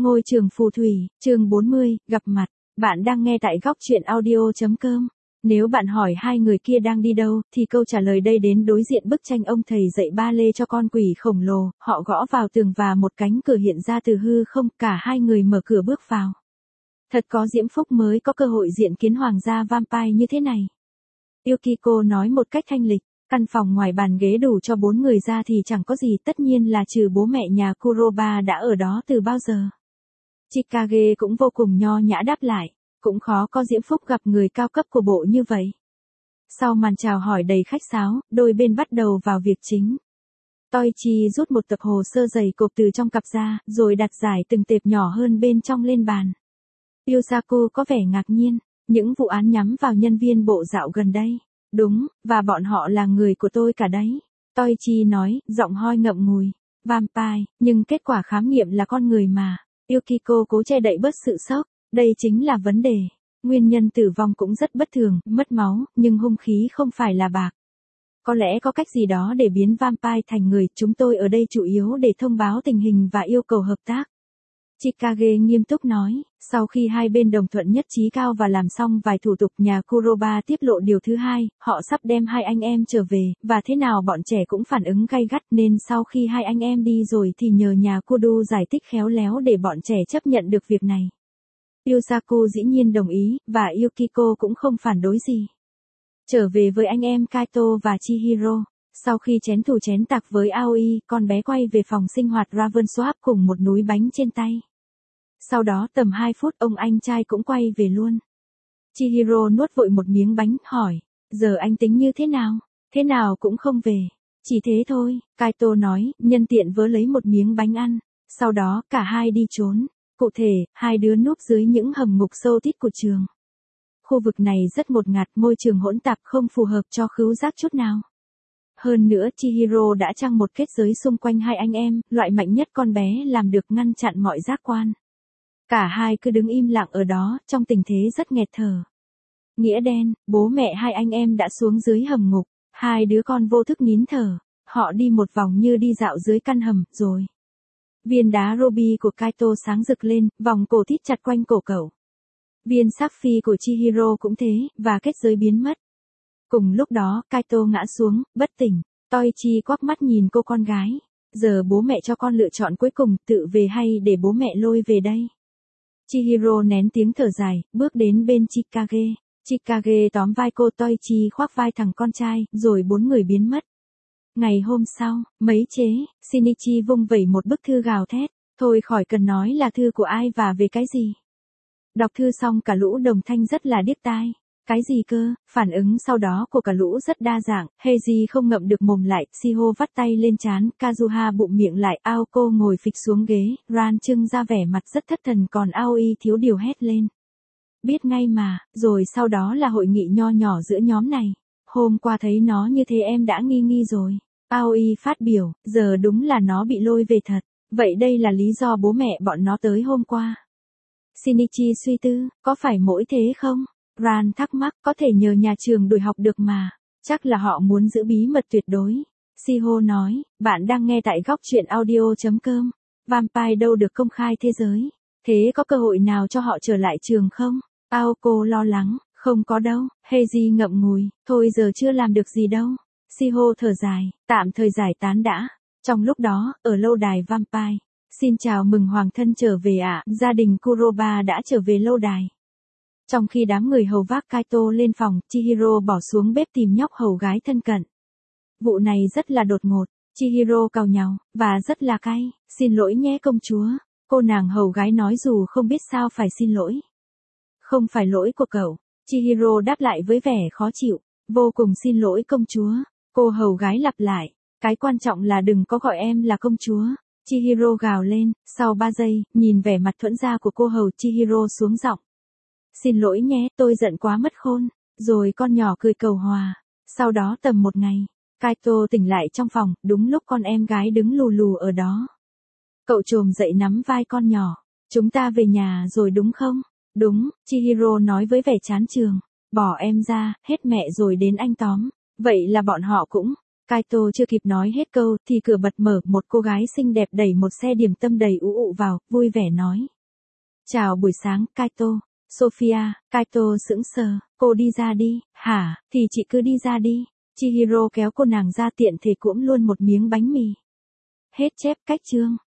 Ngôi trường phù thủy, chương 40, gặp mặt. Bạn đang nghe tại góc truyện audio.com. Nếu bạn hỏi hai người kia đang đi đâu, thì câu trả lời đây đến đối diện bức tranh ông thầy dạy ba lê cho con quỷ khổng lồ, họ gõ vào tường và một cánh cửa hiện ra từ hư không, cả hai người mở cửa bước vào. Thật có diễm phúc mới có cơ hội diện kiến hoàng gia vampire như thế này. Yukiko nói một cách thanh lịch. Căn phòng ngoài bàn ghế đủ cho 4 người ra thì chẳng có gì, tất nhiên là trừ bố mẹ nhà Kuroba đã ở đó từ bao giờ. Chikage cũng vô cùng nho nhã đáp lại, cũng khó có diễm phúc gặp người cao cấp của bộ như vậy. Sau màn chào hỏi đầy khách sáo, đôi bên bắt đầu vào việc chính. Toichi rút một tập hồ sơ dày cộp từ trong cặp ra, rồi đặt giải từng tệp nhỏ hơn bên trong lên bàn. Yusaku có vẻ ngạc nhiên, những vụ án nhắm vào nhân viên bộ dạo gần đây. Đúng, và bọn họ là người của tôi cả đấy. Toichi nói, giọng hoi ngậm ngùi. Vampire, nhưng kết quả khám nghiệm là con người mà. Yukiko cố che đậy bớt sự sốc. Đây chính là vấn đề. Nguyên nhân tử vong cũng rất bất thường, mất máu, nhưng hung khí không phải là bạc. Có lẽ có cách gì đó để biến vampire thành người, chúng tôi ở đây chủ yếu để thông báo tình hình và yêu cầu hợp tác. Chikage nghiêm túc nói, sau khi hai bên đồng thuận nhất trí cao và làm xong vài thủ tục, nhà Kuroba tiết lộ điều thứ hai, họ sắp đem hai anh em trở về, và thế nào bọn trẻ cũng phản ứng gay gắt, nên sau khi hai anh em đi rồi thì nhờ nhà Kudu giải thích khéo léo để bọn trẻ chấp nhận được việc này. Yusaku dĩ nhiên đồng ý, và Yukiko cũng không phản đối gì. Trở về với anh em Kaito và Chihiro. Sau khi chén thù chén tạc với Aoi, con bé quay về phòng sinh hoạt Ravenswap cùng một núi bánh trên tay. Sau đó tầm 2 phút ông anh trai cũng quay về luôn. Chihiro nuốt vội một miếng bánh, hỏi, giờ anh tính như thế nào? Thế nào cũng không về. Chỉ thế thôi, Kaito nói, nhân tiện vớ lấy một miếng bánh ăn. Sau đó cả hai đi trốn. Cụ thể, hai đứa núp dưới những hầm ngục sâu tít của trường. Khu vực này rất ngột ngạt, môi trường hỗn tạp không phù hợp cho khứu giác chút nào. Hơn nữa Chihiro đã trang một kết giới xung quanh hai anh em, loại mạnh nhất con bé làm được ngăn chặn mọi giác quan. Cả hai cứ đứng im lặng ở đó, trong tình thế rất nghẹt thở. Nghĩa đen, bố mẹ hai anh em đã xuống dưới hầm ngục, hai đứa con vô thức nín thở, họ đi một vòng như đi dạo dưới căn hầm, rồi. Viên đá ruby của Kaito sáng rực lên, vòng cổ thít chặt quanh cổ cậu. Viên sapphire của Chihiro cũng thế, và kết giới biến mất. Cùng lúc đó, Kaito ngã xuống, bất tỉnh. Toichi quắc mắt nhìn cô con gái. Giờ bố mẹ cho con lựa chọn cuối cùng, tự về hay để bố mẹ lôi về đây. Chihiro nén tiếng thở dài, bước đến bên Chikage. Chikage tóm vai cô, Toichi khoác vai thằng con trai, rồi 4 người biến mất. Ngày hôm sau, mấy chế, Shinichi vung vẩy một bức thư gào thét. Thôi khỏi cần nói là thư của ai và về cái gì. Đọc thư xong cả lũ đồng thanh rất là điếc tai. Cái gì cơ? Phản ứng sau đó của cả lũ rất đa dạng. Heiji không ngậm được mồm lại, Shiho vắt tay lên trán, Kazuha bụm miệng lại, Aoko ngồi phịch xuống ghế, Ran trưng ra vẻ mặt rất thất thần, còn Aoi thiếu điều hét lên. Biết ngay mà, rồi sau đó là hội nghị nho nhỏ giữa nhóm này. Hôm qua thấy nó như thế em đã nghi rồi. Aoi phát biểu, giờ đúng là nó bị lôi về thật. Vậy đây là lý do bố mẹ bọn nó tới hôm qua. Shinichi suy tư, có phải mỗi thế không? Ran thắc mắc, có thể nhờ nhà trường đuổi học được mà. Chắc là họ muốn giữ bí mật tuyệt đối. Shiho nói, bạn đang nghe tại góc truyện audio.com. Vampire đâu được công khai thế giới. Thế có cơ hội nào cho họ trở lại trường không? Aoko lo lắng, không có đâu. Heiji ngậm ngùi, thôi giờ chưa làm được gì đâu. Shiho thở dài, tạm thời giải tán đã. Trong lúc đó, ở lâu đài Vampire. Xin chào mừng hoàng thân trở về ạ, gia đình Kuroba đã trở về lâu đài. Trong khi đám người hầu vác Kaito lên phòng, Chihiro bỏ xuống bếp tìm nhóc hầu gái thân cận. Vụ này rất là đột ngột, Chihiro càu nhàu, và rất là cay. Xin lỗi nhé công chúa, cô nàng hầu gái nói dù không biết sao phải xin lỗi. Không phải lỗi của cậu, Chihiro đáp lại với vẻ khó chịu, vô cùng xin lỗi công chúa. Cô hầu gái lặp lại, cái quan trọng là đừng có gọi em là công chúa. Chihiro gào lên, sau 3 giây, nhìn vẻ mặt thuẫn ra của cô hầu, Chihiro xuống giọng. Xin lỗi nhé, tôi giận quá mất khôn. Rồi con nhỏ cười cầu hòa. Sau đó tầm một ngày, Kaito tỉnh lại trong phòng, đúng lúc con em gái đứng lù lù ở đó. Cậu trồm dậy nắm vai con nhỏ. Chúng ta về nhà rồi đúng không? Đúng, Chihiro nói với vẻ chán chường. Bỏ em ra, hết mẹ rồi đến anh tóm. Vậy là bọn họ cũng. Kaito chưa kịp nói hết câu thì cửa bật mở, một cô gái xinh đẹp đẩy một xe điểm tâm đầy ú ụ vào, vui vẻ nói. Chào buổi sáng, Kaito. Sophia, Kaito sững sờ, cô đi ra đi, hả, thì chị cứ đi ra đi. Chihiro kéo cô nàng ra tiện thể cũm luôn một miếng bánh mì. Hết chép cách chương.